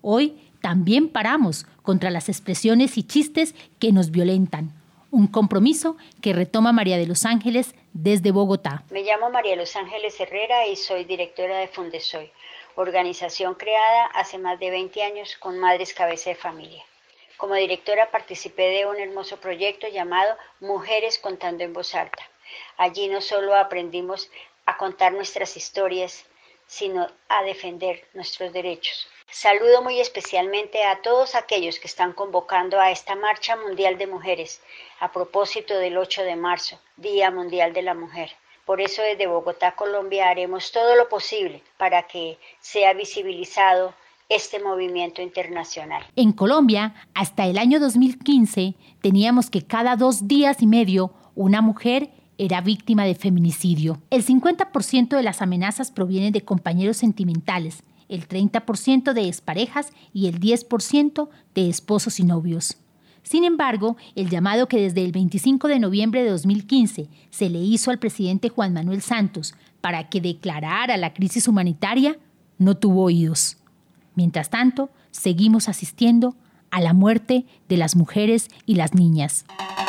Hoy también paramos contra las expresiones y chistes que nos violentan. Un compromiso que retoma María de los Ángeles desde Bogotá. Me llamo María de los Ángeles Herrera y soy directora de Fundesoy, organización creada hace más de 20 años con Madres Cabeza de Familia. Como directora participé de un hermoso proyecto llamado Mujeres Contando en Voz Alta. Allí no solo aprendimos a contar nuestras historias, sino a defender nuestros derechos. Saludo muy especialmente a todos aquellos que están convocando a esta Marcha Mundial de Mujeres a propósito del 8 de marzo, Día Mundial de la Mujer. Por eso desde Bogotá, Colombia, haremos todo lo posible para que sea visibilizado este movimiento internacional. En Colombia, hasta el año 2015, teníamos que cada 2 días y medio una mujer era víctima de feminicidio. El 50% de las amenazas provienen de compañeros sentimentales, el 30% de exparejas y el 10% de esposos y novios. Sin embargo, el llamado que desde el 25 de noviembre de 2015 se le hizo al presidente Juan Manuel Santos para que declarara la crisis humanitaria no tuvo oídos. Mientras tanto, seguimos asistiendo a la muerte de las mujeres y las niñas.